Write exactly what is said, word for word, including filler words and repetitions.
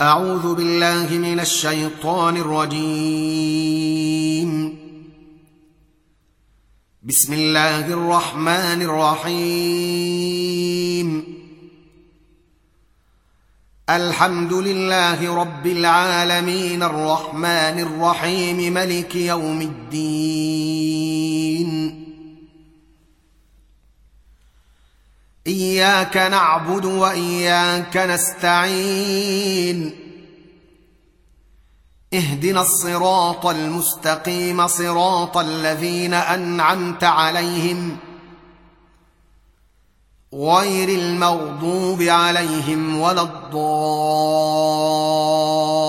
أعوذ بالله من الشيطان الرجيم. بسم الله الرحمن الرحيم. الحمد لله رب العالمين الرحمن الرحيم ملك يوم الدين. إياك نعبد وإياك نستعين. اهدنا الصراط المستقيم صراط الذين أنعمت عليهم غير المغضوب عليهم ولا الضالين.